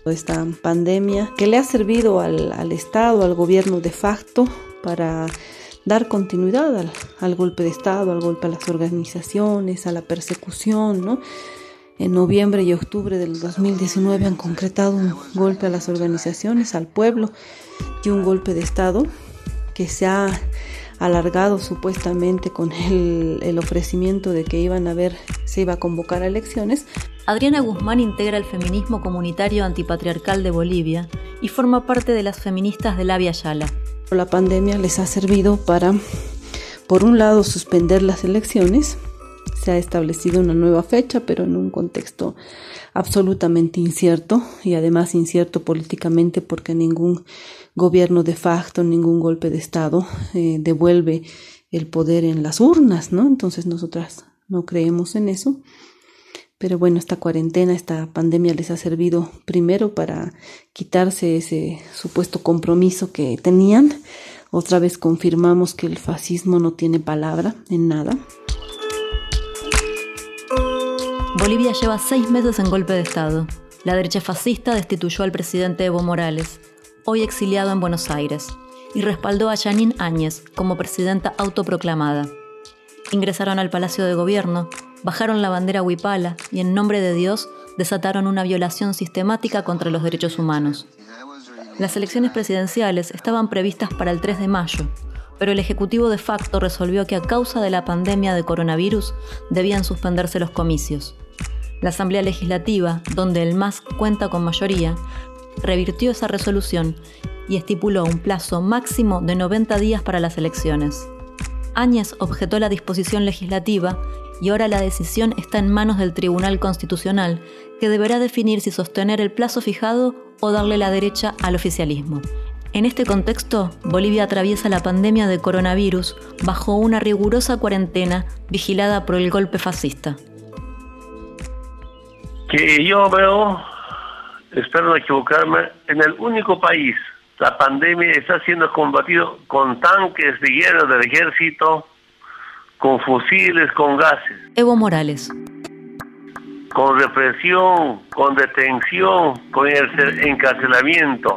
Esta pandemia que le ha servido al Estado, al gobierno de facto, para dar continuidad al golpe de Estado, al golpe a las organizaciones, a la persecución, ¿no? En noviembre y octubre del 2019 han concretado un golpe a las organizaciones, al pueblo, y un golpe de Estado que se ha alargado supuestamente con el ofrecimiento de que se iba a convocar a elecciones. Adriana Guzmán integra el feminismo comunitario antipatriarcal de Bolivia y forma parte de las feministas de Labia Yala. La pandemia les ha servido para, por un lado, suspender las elecciones. Se ha establecido una nueva fecha, pero en un contexto absolutamente incierto, y además incierto políticamente porque ningún gobierno de facto, ningún golpe de Estado devuelve el poder en las urnas, ¿no? Entonces nosotras no creemos en eso. Pero bueno, esta cuarentena, esta pandemia les ha servido primero para quitarse ese supuesto compromiso que tenían. Otra vez confirmamos que el fascismo no tiene palabra en nada. Bolivia lleva 6 meses en golpe de Estado. La derecha fascista destituyó al presidente Evo Morales, hoy exiliado en Buenos Aires, y respaldó a Jeanine Áñez como presidenta autoproclamada. Ingresaron al Palacio de Gobierno, bajaron la bandera huipala y en nombre de Dios desataron una violación sistemática contra los derechos humanos. Las elecciones presidenciales estaban previstas para el 3 de mayo, pero el Ejecutivo de facto resolvió que a causa de la pandemia de coronavirus debían suspenderse los comicios. La Asamblea Legislativa, donde el MAS cuenta con mayoría, revirtió esa resolución y estipuló un plazo máximo de 90 días para las elecciones. Áñez objetó la disposición legislativa y ahora la decisión está en manos del Tribunal Constitucional, que deberá definir si sostener el plazo fijado o darle la derecha al oficialismo. En este contexto, Bolivia atraviesa la pandemia de coronavirus bajo una rigurosa cuarentena vigilada por el golpe fascista. Que yo veo, espero no equivocarme, en el único país la pandemia está siendo combatido con tanques de guerra del ejército, con fusiles, con gases. Evo Morales. Con represión, con detención, con el encarcelamiento.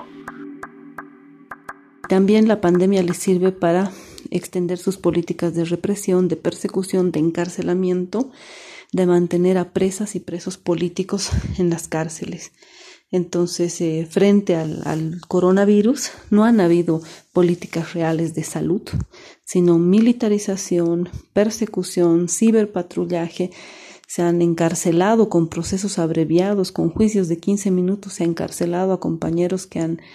También la pandemia les sirve para extender sus políticas de represión, de persecución, de encarcelamiento, de mantener a presas y presos políticos en las cárceles. Entonces, frente al coronavirus, no han habido políticas reales de salud, sino militarización, persecución, ciberpatrullaje. Se han encarcelado con procesos abreviados, con juicios de 15 minutos. Se ha encarcelado a compañeros que han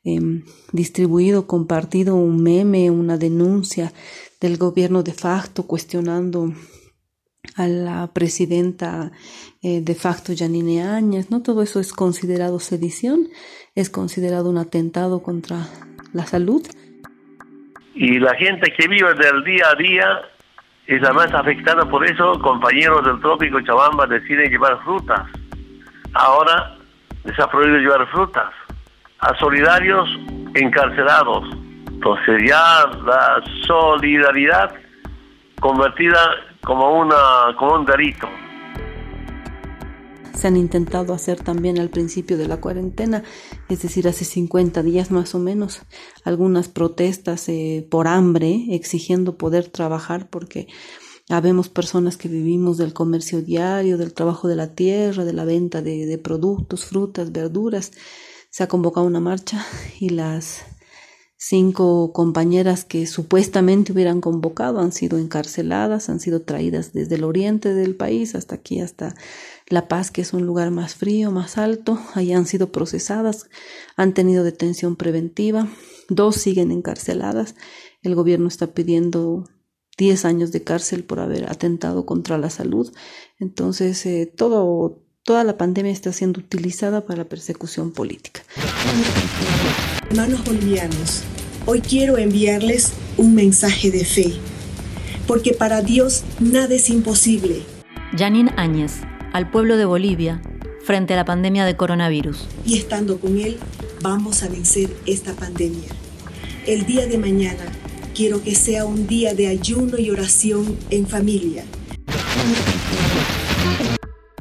compartido un meme, una denuncia del gobierno de facto cuestionando a la presidenta de facto Jeanine Áñez, ¿no? Todo eso es considerado sedición, es considerado un atentado contra la salud. Y la gente que vive del día a día es la más afectada por eso. Compañeros del Trópico Chabamba deciden llevar frutas. Ahora les ha prohibido llevar frutas. A solidarios encarcelados. Entonces ya la solidaridad convertida como un delito. Se han intentado hacer también al principio de la cuarentena, es decir, hace 50 días más o menos, algunas protestas por hambre, exigiendo poder trabajar, porque habemos personas que vivimos del comercio diario, del trabajo de la tierra, de la venta de productos, frutas, verduras. Se ha convocado una marcha y las 5 compañeras que supuestamente hubieran convocado han sido encarceladas, han sido traídas desde el oriente del país hasta aquí, hasta La Paz, que es un lugar más frío, más alto. Ahí han sido procesadas, han tenido detención preventiva, 2 siguen encarceladas. El gobierno está pidiendo 10 años de cárcel por haber atentado contra la salud. Entonces, toda la pandemia está siendo utilizada para la persecución política. Hermanos bolivianos, hoy quiero enviarles un mensaje de fe, porque para Dios nada es imposible. Jeanine Áñez, al pueblo de Bolivia, frente a la pandemia de coronavirus. Y estando con Él, vamos a vencer esta pandemia. El día de mañana, quiero que sea un día de ayuno y oración en familia.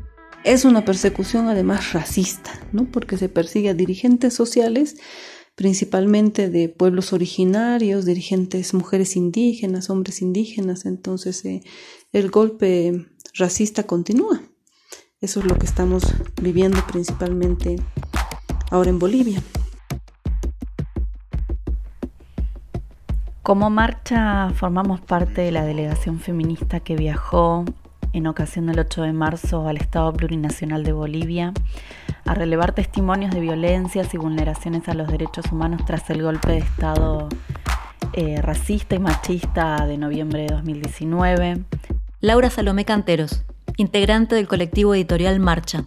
Es una persecución además racista, ¿no? Porque se persigue a dirigentes sociales, principalmente de pueblos originarios, dirigentes mujeres indígenas, hombres indígenas. Entonces el golpe racista continúa. Eso es lo que estamos viviendo principalmente ahora en Bolivia. Como marcha formamos parte de la delegación feminista que viajó en ocasión del 8 de marzo al Estado Plurinacional de Bolivia a relevar testimonios de violencias y vulneraciones a los derechos humanos tras el golpe de Estado racista y machista de noviembre de 2019. Laura Salomé Canteros, integrante del colectivo editorial Marcha.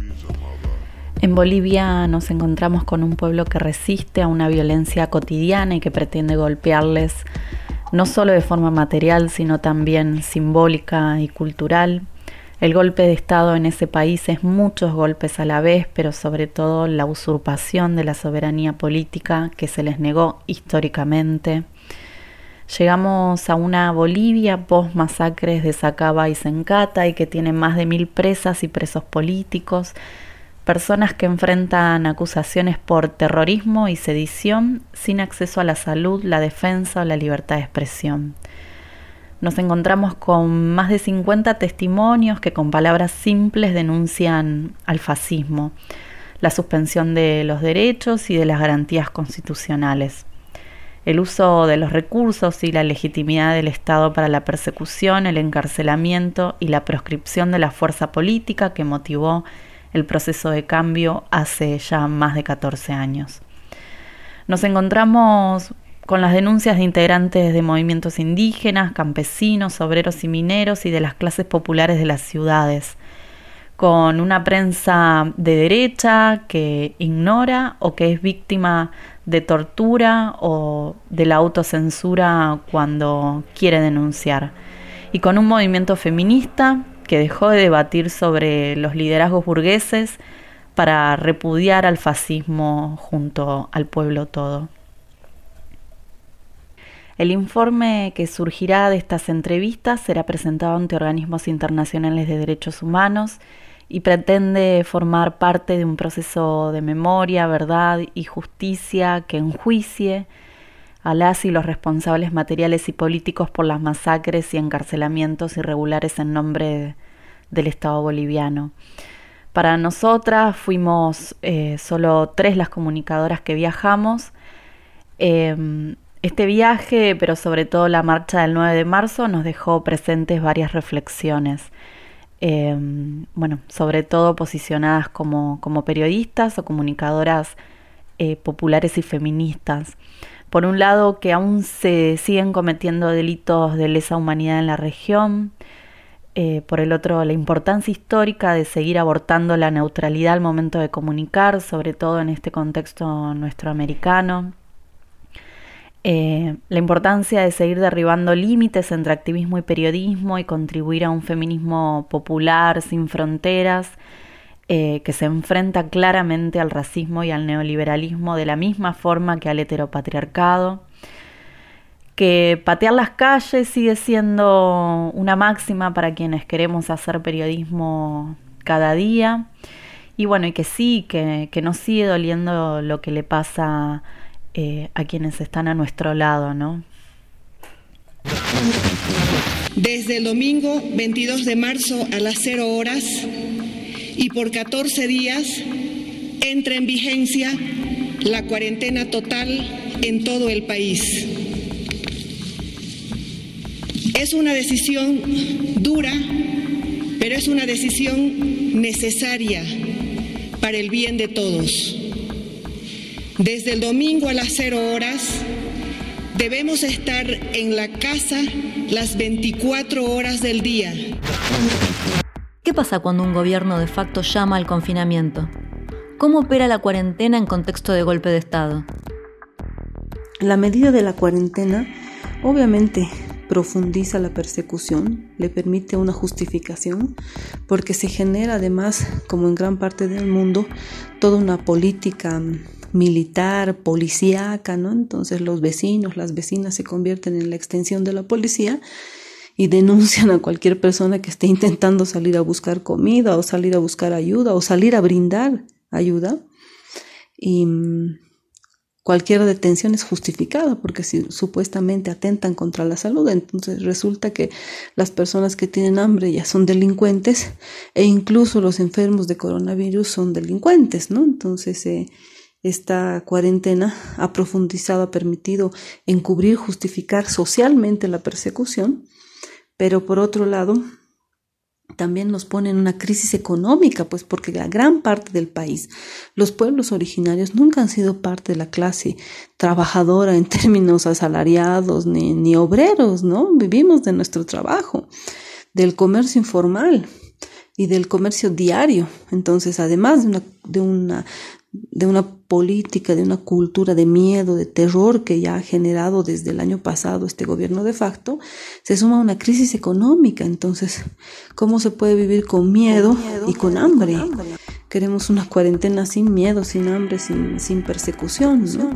En Bolivia nos encontramos con un pueblo que resiste a una violencia cotidiana y que pretende golpearles no solo de forma material, sino también simbólica y cultural. El golpe de Estado en ese país es muchos golpes a la vez, pero sobre todo la usurpación de la soberanía política que se les negó históricamente. Llegamos a una Bolivia post-masacres de Sacaba y Sencata y que tiene más de 1000 presas y presos políticos, personas que enfrentan acusaciones por terrorismo y sedición sin acceso a la salud, la defensa o la libertad de expresión. Nos encontramos con más de 50 testimonios que con palabras simples denuncian al fascismo, la suspensión de los derechos y de las garantías constitucionales, el uso de los recursos y la legitimidad del Estado para la persecución, el encarcelamiento y la proscripción de la fuerza política que motivó el proceso de cambio hace ya más de 14 años. Nos encontramos con las denuncias de integrantes de movimientos indígenas, campesinos, obreros y mineros y de las clases populares de las ciudades, con una prensa de derecha que ignora o que es víctima de tortura o de la autocensura cuando quiere denunciar, y con un movimiento feminista que dejó de debatir sobre los liderazgos burgueses para repudiar al fascismo junto al pueblo todo. El informe que surgirá de estas entrevistas será presentado ante organismos internacionales de derechos humanos y pretende formar parte de un proceso de memoria, verdad y justicia que enjuicie a las y los responsables materiales y políticos por las masacres y encarcelamientos irregulares en nombre del Estado boliviano. Para nosotras fuimos solo 3 las comunicadoras que viajamos. Este viaje, pero sobre todo la marcha del 9 de marzo, nos dejó presentes varias reflexiones. Sobre todo posicionadas como periodistas o comunicadoras populares y feministas. Por un lado, que aún se siguen cometiendo delitos de lesa humanidad en la región. Por el otro, la importancia histórica de seguir abordando la neutralidad al momento de comunicar, sobre todo en este contexto nuestroamericano. La importancia de seguir derribando límites entre activismo y periodismo y contribuir a un feminismo popular sin fronteras, que se enfrenta claramente al racismo y al neoliberalismo de la misma forma que al heteropatriarcado, que patear las calles sigue siendo una máxima para quienes queremos hacer periodismo cada día, y que nos sigue doliendo lo que le pasa a quienes están a nuestro lado, ¿no? Desde el domingo 22 de marzo a las 0 horas y por 14 días entra en vigencia la cuarentena total en todo el país. Es una decisión dura, pero es una decisión necesaria para el bien de todos. Desde el domingo a las 0 horas debemos estar en la casa las 24 horas del día. ¿Qué pasa cuando un gobierno de facto llama al confinamiento? ¿Cómo opera la cuarentena en contexto de golpe de Estado? La medida de la cuarentena obviamente profundiza la persecución, le permite una justificación, porque se genera además, como en gran parte del mundo, toda una política militar, policíaca, ¿no? Entonces los vecinos, las vecinas se convierten en la extensión de la policía y denuncian a cualquier persona que esté intentando salir a buscar comida o salir a buscar ayuda o salir a brindar ayuda. Y cualquier detención es justificada porque si supuestamente atentan contra la salud, entonces resulta que las personas que tienen hambre ya son delincuentes e incluso los enfermos de coronavirus son delincuentes, ¿no? Entonces esta cuarentena ha profundizado, ha permitido encubrir, justificar socialmente la persecución, pero por otro lado también nos pone en una crisis económica, pues porque la gran parte del país, los pueblos originarios nunca han sido parte de la clase trabajadora en términos asalariados ni obreros, ¿no? Vivimos de nuestro trabajo, del comercio informal y del comercio diario. Entonces, además de una política, de una cultura de miedo, de terror que ya ha generado desde el año pasado este gobierno de facto, se suma una crisis económica. Entonces, ¿cómo se puede vivir con miedo y con hambre? Queremos una cuarentena sin miedo, sin hambre, sin persecución, ¿no?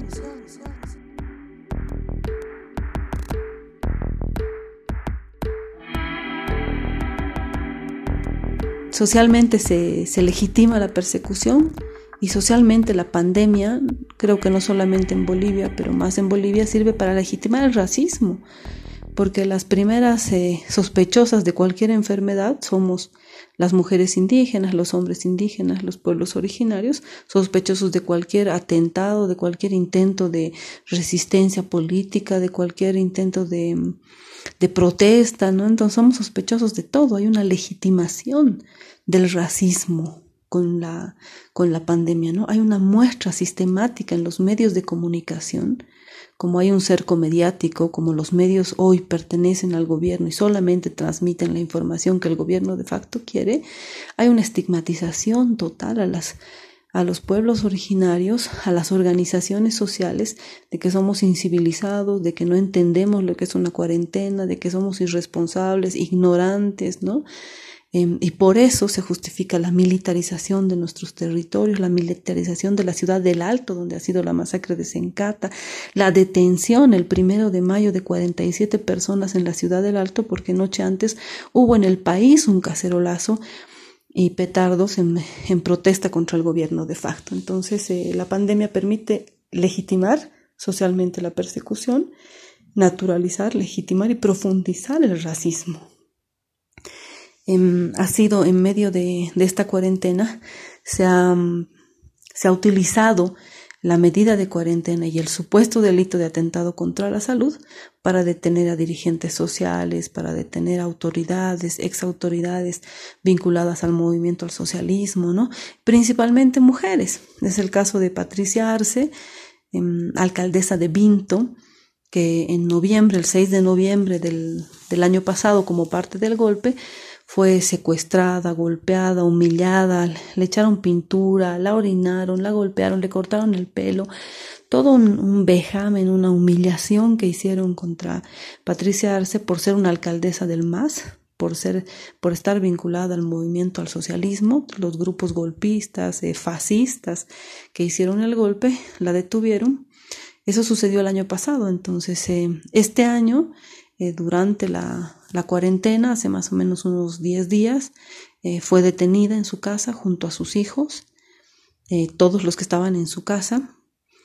Socialmente se legitima la persecución y socialmente la pandemia, creo que no solamente en Bolivia, pero más en Bolivia, sirve para legitimar el racismo, porque las primeras sospechosas de cualquier enfermedad somos las mujeres indígenas, los hombres indígenas, los pueblos originarios, sospechosos de cualquier atentado, de cualquier intento de resistencia política, de cualquier intento de protesta, ¿no? Entonces somos sospechosos de todo. Hay una legitimación del racismo con la pandemia, ¿no? Hay una muestra sistemática en los medios de comunicación, como hay un cerco mediático, como los medios hoy pertenecen al gobierno y solamente transmiten la información que el gobierno de facto quiere. Hay una estigmatización total a los pueblos originarios, a las organizaciones sociales, de que somos incivilizados, de que no entendemos lo que es una cuarentena, de que somos irresponsables, ignorantes, ¿no? Y por eso se justifica la militarización de nuestros territorios, la militarización de la ciudad del Alto, donde ha sido la masacre de Sencata, la detención el 1 de mayo de 47 personas en la ciudad del Alto, porque noche antes hubo en el país un cacerolazo y petardos en protesta contra el gobierno de facto. Entonces la pandemia permite legitimar socialmente la persecución, naturalizar, legitimar y profundizar el racismo. Ha sido en medio de esta cuarentena, se ha utilizado la medida de cuarentena y el supuesto delito de atentado contra la salud para detener a dirigentes sociales, para detener a autoridades, exautoridades vinculadas al movimiento al socialismo, ¿no? Principalmente mujeres. Es el caso de Patricia Arce, alcaldesa de Vinto, que en noviembre, el 6 de noviembre del año pasado, como parte del golpe, fue secuestrada, golpeada, humillada, le echaron pintura, la orinaron, la golpearon, le cortaron el pelo, todo un vejamen, una humillación que hicieron contra Patricia Arce por ser una alcaldesa del MAS, por estar vinculada al movimiento al socialismo. Los grupos golpistas, fascistas que hicieron el golpe, la detuvieron. Eso sucedió el año pasado. Entonces este año, durante la cuarentena, hace más o menos unos 10 días, fue detenida en su casa junto a sus hijos, todos los que estaban en su casa,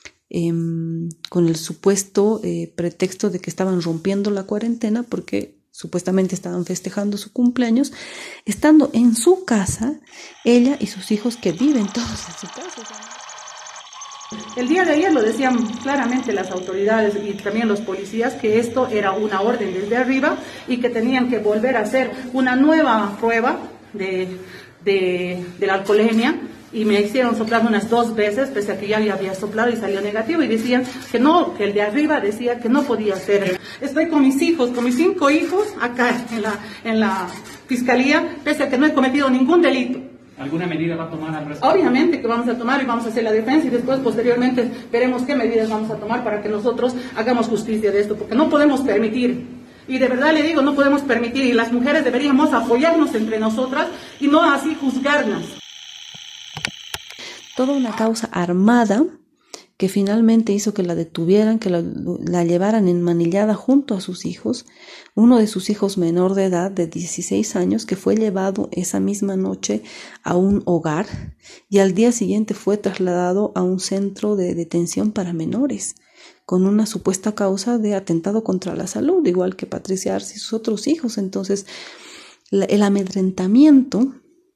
con el supuesto pretexto de que estaban rompiendo la cuarentena porque supuestamente estaban festejando su cumpleaños, estando en su casa, ella y sus hijos que viven todos en su casa. El día de ayer lo decían claramente las autoridades y también los policías que esto era una orden desde arriba y que tenían que volver a hacer una nueva prueba de la alcoholemia, y me hicieron soplar unas 2 veces, pese a que ya había soplado y salió negativo, y decían que no, que el de arriba decía que no podía hacer. Estoy con mis hijos, con mis 5 hijos acá en la fiscalía, pese a que no he cometido ningún delito. ¿Alguna medida va a tomar al respecto? Obviamente que vamos a tomar y vamos a hacer la defensa y después posteriormente veremos qué medidas vamos a tomar para que nosotros hagamos justicia de esto, porque no podemos permitir, y de verdad le digo, no podemos permitir, y las mujeres deberíamos apoyarnos entre nosotras y no así juzgarnos. Toda una causa armada que finalmente hizo que la detuvieran, que la llevaran enmanillada junto a sus hijos, uno de sus hijos menor de edad, de 16 años, que fue llevado esa misma noche a un hogar y al día siguiente fue trasladado a un centro de detención para menores, con una supuesta causa de atentado contra la salud, igual que Patricia Arce y sus otros hijos. Entonces, el amedrentamiento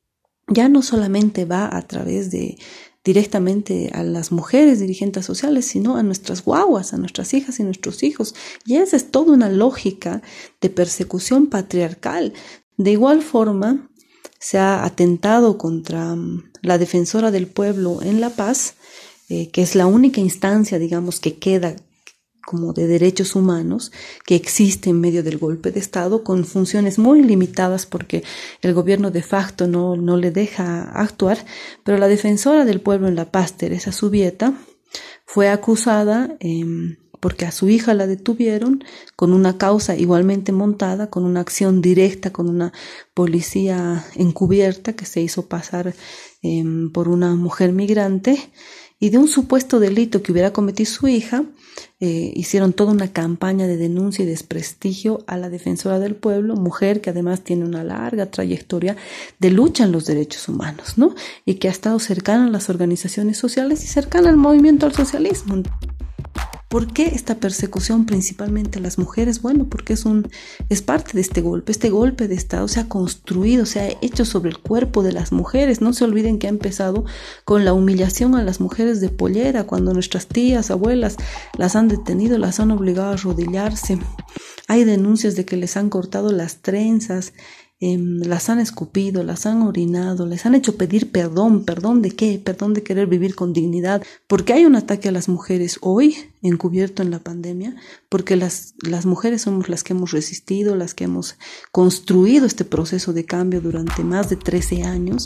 ya no solamente va a través de directamente a las mujeres dirigentes sociales, sino a nuestras guaguas, a nuestras hijas y nuestros hijos. Y esa es toda una lógica de persecución patriarcal. De igual forma, se ha atentado contra la defensora del pueblo en La Paz, que es la única instancia, digamos, que queda como de derechos humanos que existe en medio del golpe de Estado, con funciones muy limitadas porque el gobierno de facto no le deja actuar, pero la defensora del pueblo en La Paz, Teresa Subieta, fue acusada porque a su hija la detuvieron con una causa igualmente montada, con una acción directa, con una policía encubierta que se hizo pasar por una mujer migrante, y de un supuesto delito que hubiera cometido su hija, hicieron toda una campaña de denuncia y desprestigio a la defensora del pueblo, mujer que además tiene una larga trayectoria de lucha en los derechos humanos, ¿no? Y que ha estado cercana a las organizaciones sociales y cercana al movimiento al socialismo. ¿Por qué esta persecución principalmente a las mujeres? Bueno, porque es parte de este golpe de Estado se ha construido, se ha hecho sobre el cuerpo de las mujeres. No se olviden que ha empezado con la humillación a las mujeres de Pollera, cuando nuestras tías, abuelas las han detenido, las han obligado a arrodillarse. Hay denuncias de que les han cortado las trenzas, las han escupido, las han orinado, les han hecho pedir perdón. ¿Perdón de qué? Perdón de querer vivir con dignidad. Porque hay un ataque a las mujeres hoy, encubierto en la pandemia, porque las mujeres somos las que hemos resistido, las que hemos construido este proceso de cambio durante más de 13 años.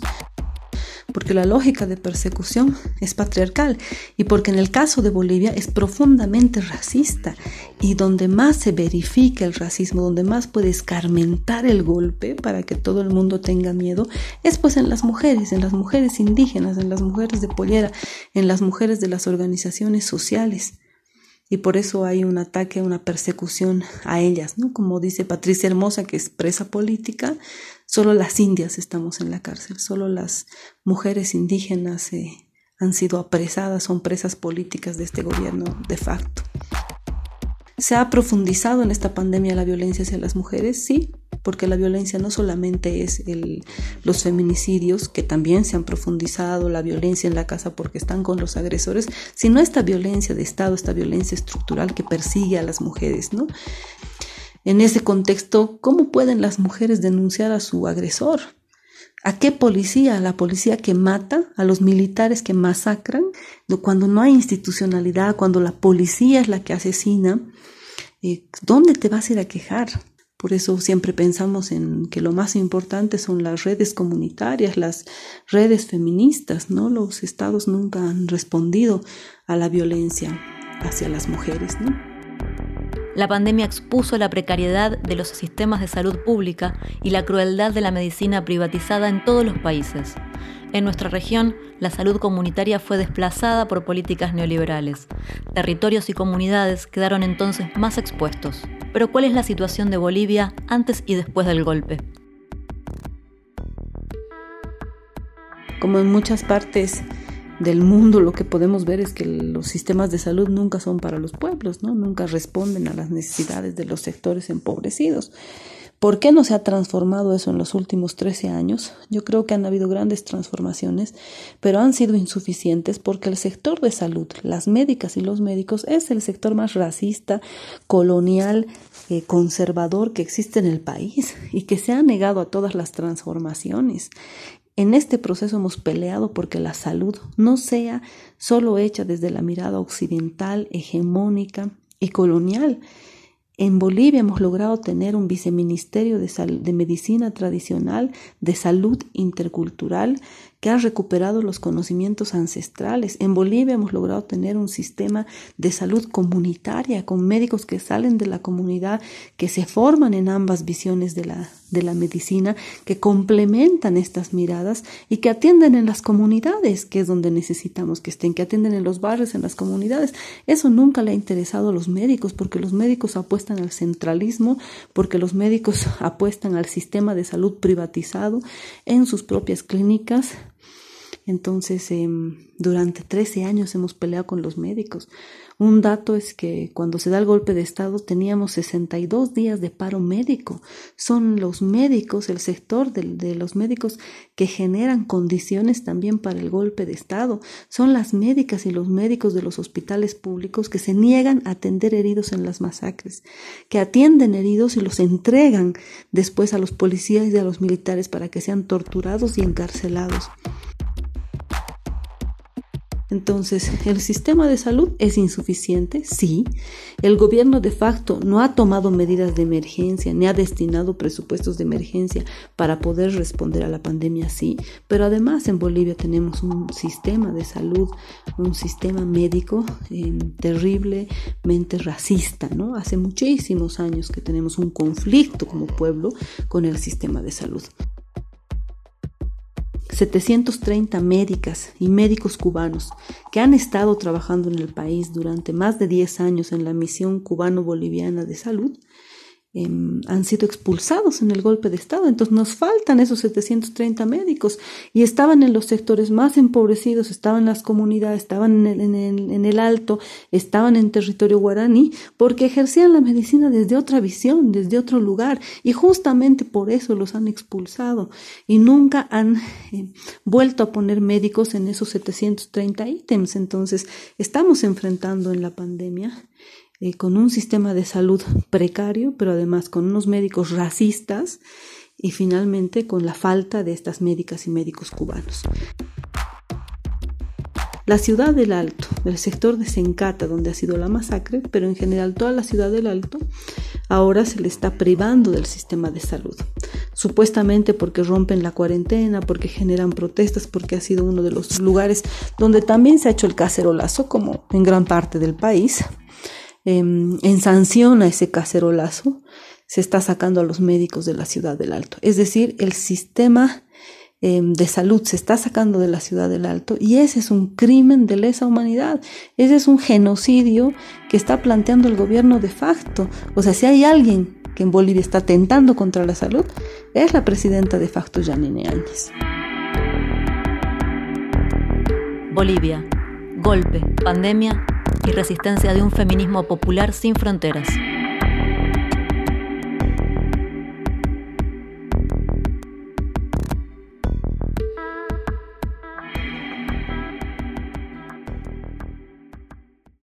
Porque la lógica de persecución es patriarcal y porque en el caso de Bolivia es profundamente racista, y donde más se verifica el racismo, donde más puede escarmentar el golpe para que todo el mundo tenga miedo, es pues en las mujeres indígenas, en las mujeres de Pollera, en las mujeres de las organizaciones sociales. Y por eso hay un ataque, una persecución a ellas, ¿no? Como dice Patricia Hermosa, que es presa política, solo las indias estamos en la cárcel, solo las mujeres indígenas han sido apresadas, son presas políticas de este gobierno de facto. ¿Se ha profundizado en esta pandemia la violencia hacia las mujeres? Sí, porque la violencia no solamente es los feminicidios, que también se han profundizado, la violencia en la casa porque están con los agresores, sino esta violencia de Estado, esta violencia estructural que persigue a las mujeres, ¿no? En ese contexto, ¿cómo pueden las mujeres denunciar a su agresor? ¿A qué policía? ¿A la policía que mata? ¿A los militares que masacran? Cuando no hay institucionalidad, cuando la policía es la que asesina, ¿dónde te vas a ir a quejar? Por eso siempre pensamos en que lo más importante son las redes comunitarias, las redes feministas, ¿no? Los estados nunca han respondido a la violencia hacia las mujeres, ¿no? La pandemia expuso la precariedad de los sistemas de salud pública y la crueldad de la medicina privatizada en todos los países. En nuestra región, la salud comunitaria fue desplazada por políticas neoliberales. Territorios y comunidades quedaron entonces más expuestos. Pero ¿cuál es la situación de Bolivia antes y después del golpe? Como en muchas partes del mundo, lo que podemos ver es que los sistemas de salud nunca son para los pueblos, ¿no? Nunca responden a las necesidades de los sectores empobrecidos. ¿Por qué no se ha transformado eso en los últimos 13 años? Yo creo que han habido grandes transformaciones, pero han sido insuficientes porque el sector de salud, las médicas y los médicos, es el sector más racista, colonial, conservador que existe en el país y que se ha negado a todas las transformaciones. En este proceso hemos peleado porque la salud no sea solo hecha desde la mirada occidental, hegemónica y colonial. En Bolivia hemos logrado tener un viceministerio de medicina tradicional, de salud intercultural, que ha recuperado los conocimientos ancestrales. En Bolivia hemos logrado tener un sistema de salud comunitaria con médicos que salen de la comunidad, que se forman en ambas visiones de la medicina, que complementan estas miradas y que atienden en las comunidades, que es donde necesitamos que estén, que atienden en los barrios, en las comunidades. Eso nunca le ha interesado a los médicos, porque los médicos apuestan al centralismo, porque los médicos apuestan al sistema de salud privatizado en sus propias clínicas. Entonces, durante 13 años hemos peleado con los médicos. Un dato es que cuando se da el golpe de Estado teníamos 62 días de paro médico. Son los médicos, el sector de los médicos que generan condiciones también para el golpe de Estado. Son las médicas y los médicos de los hospitales públicos que se niegan a atender heridos en las masacres, que atienden heridos y los entregan después a los policías y a los militares para que sean torturados y encarcelados. Entonces, ¿el sistema de salud es insuficiente? Sí. El gobierno de facto no ha tomado medidas de emergencia, ni ha destinado presupuestos de emergencia para poder responder a la pandemia, sí. Pero además en Bolivia tenemos un sistema de salud, un sistema médico terriblemente racista, ¿no? Hace muchísimos años que tenemos un conflicto como pueblo con el sistema de salud. 730 médicas y médicos cubanos que han estado trabajando en el país durante más de 10 años en la misión cubano-boliviana de salud han sido expulsados en el golpe de Estado. Entonces nos faltan esos 730 médicos y estaban en los sectores más empobrecidos, estaban en las comunidades, estaban en el Alto, estaban en territorio guaraní, porque ejercían la medicina desde otra visión, desde otro lugar, y justamente por eso los han expulsado y nunca han vuelto a poner médicos en esos 730 ítems. Entonces estamos enfrentando en la pandemia con un sistema de salud precario, pero además con unos médicos racistas y finalmente con la falta de estas médicas y médicos cubanos. La ciudad del Alto, el sector de Sencata, donde ha sido la masacre, pero en general toda la ciudad del Alto, ahora se le está privando del sistema de salud. Supuestamente porque rompen la cuarentena, porque generan protestas, porque ha sido uno de los lugares donde también se ha hecho el cacerolazo, como en gran parte del país. En sanción a ese cacerolazo se está sacando a los médicos de la ciudad del Alto. Es decir, el sistema de salud se está sacando de la ciudad del Alto y ese es un crimen de lesa humanidad. Ese es un genocidio que está planteando el gobierno de facto. O sea, si hay alguien que en Bolivia está atentando contra la salud, es la presidenta de facto, Yanine Áñez. Bolivia, golpe, pandemia y resistencia de un feminismo popular sin fronteras.